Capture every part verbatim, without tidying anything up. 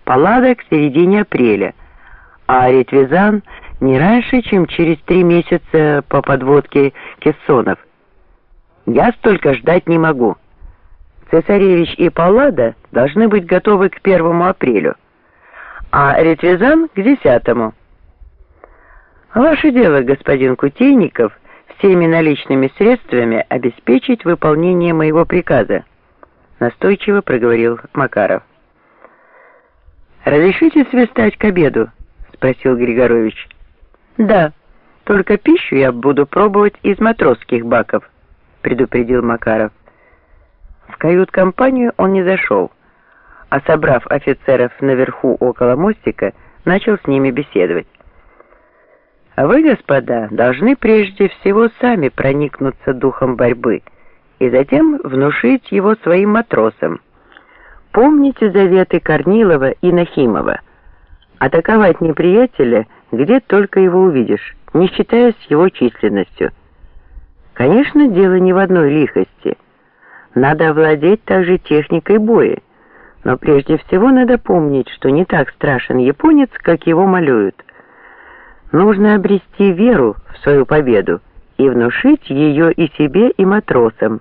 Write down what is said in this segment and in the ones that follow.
Паллада к середине апреля, а Ретвизан не раньше, чем через три месяца по подводке кессонов. Я столько ждать не могу. Цесаревич и Паллада должны быть готовы к первому апрелю, а Ретвизан к десятому. Ваше дело, господин Кутейников, всеми наличными средствами обеспечить выполнение моего приказа, настойчиво проговорил Макаров. «Разрешите свистать к обеду?» — спросил Григорович. «Да, только пищу я буду пробовать из матросских баков», — предупредил Макаров. В кают-компанию он не зашел, а, собрав офицеров наверху около мостика, начал с ними беседовать. «А вы, господа, должны прежде всего сами проникнуться духом борьбы и затем внушить его своим матросам. Помните заветы Корнилова и Нахимова: атаковать неприятеля, где только его увидишь, не считаясь его численностью. Конечно, дело не в одной лихости. Надо овладеть также техникой боя, но прежде всего надо помнить, что не так страшен японец, как его малюют. Нужно обрести веру в свою победу и внушить ее и себе, и матросам.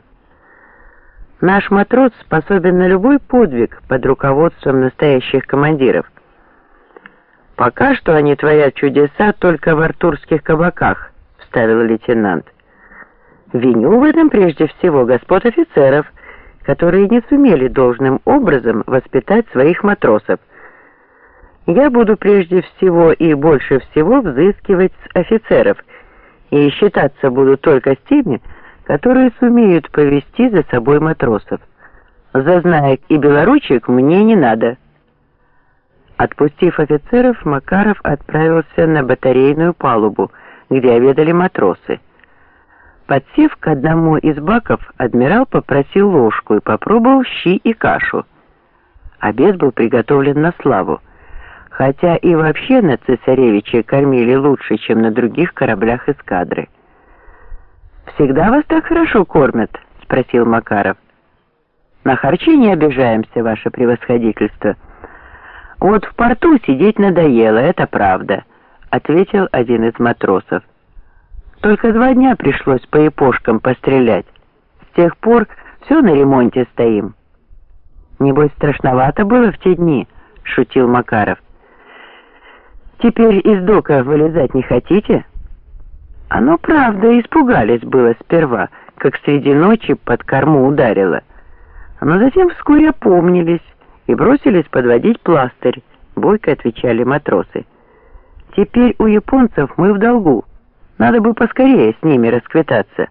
Наш матрос способен на любой подвиг под руководством настоящих командиров. Пока что они творят чудеса только в артурских кабаках», — вставил лейтенант. «Виню в этом прежде всего господ офицеров, которые не сумели должным образом воспитать своих матросов. Я буду прежде всего и больше всего взыскивать с офицеров, и считаться буду только с теми, которые сумеют повести за собой матросов. Зазнаек и белоручек мне не надо». Отпустив офицеров, Макаров отправился на батарейную палубу, где обедали матросы. Подсев к одному из баков, адмирал попросил ложку и попробовал щи и кашу. Обед был приготовлен на славу, хотя и вообще на цесаревича кормили лучше, чем на других кораблях эскадры. «Всегда вас так хорошо кормят?» — спросил Макаров. «На харчи не обижаемся, ваше превосходительство. Вот в порту сидеть надоело, это правда», — ответил один из матросов. «Только два дня пришлось по япошкам пострелять. С тех пор все на ремонте стоим». «Небось, страшновато было в те дни», — шутил Макаров. «Теперь из дока вылезать не хотите?» «Оно правда, испугались было сперва, как среди ночи под корму ударило. Но затем вскоре опомнились и бросились подводить пластырь», — бойко отвечали матросы. «Теперь у японцев мы в долгу. Надо бы поскорее с ними расквитаться».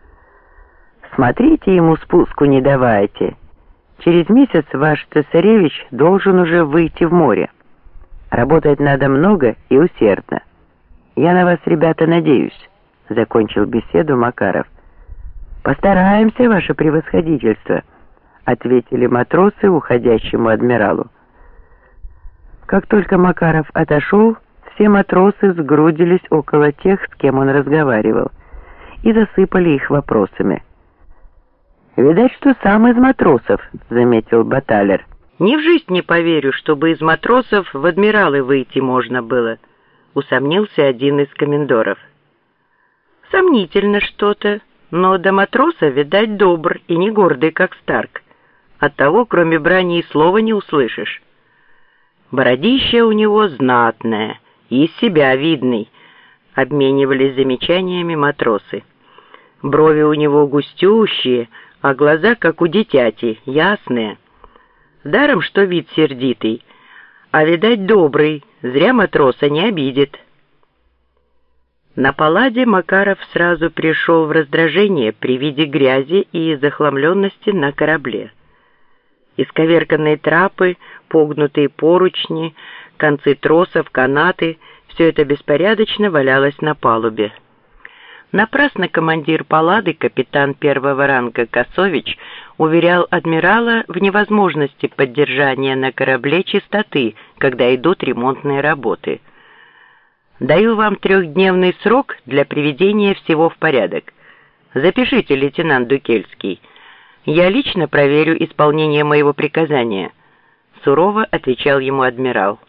«Смотрите, ему спуску не давайте. Через месяц ваш цесаревич должен уже выйти в море. Работать надо много и усердно. Я на вас, ребята, надеюсь», — закончил беседу Макаров. «Постараемся, ваше превосходительство», — ответили матросы уходящему адмиралу. Как только Макаров отошел, все матросы сгрудились около тех, с кем он разговаривал, и засыпали их вопросами. «Видать, что сам из матросов», — заметил баталер. «Ни в жизнь не поверю, чтобы из матросов в адмиралы выйти можно было», — усомнился один из комендоров. «Сомнительно что-то, но до матроса, видать, добр и не гордый, как Старк. Оттого, кроме брани, и слова не услышишь. Бородище у него знатное, и из себя видный», — обменивались замечаниями матросы. «Брови у него густющие, а глаза, как у дитяти, ясные. Даром, что вид сердитый, а, видать, добрый, зря матроса не обидит». На Палладе Макаров сразу пришел в раздражение при виде грязи и захламленности на корабле. Исковерканные трапы, погнутые поручни, концы тросов, канаты — все это беспорядочно валялось на палубе. Напрасно командир Паллады, капитан первого ранга Косович, уверял адмирала в невозможности поддержания на корабле чистоты, когда идут ремонтные работы. «Даю вам трехдневный срок для приведения всего в порядок. Запишите, лейтенант Дукельский. Я лично проверю исполнение моего приказания. сурово отвечал ему адмирал.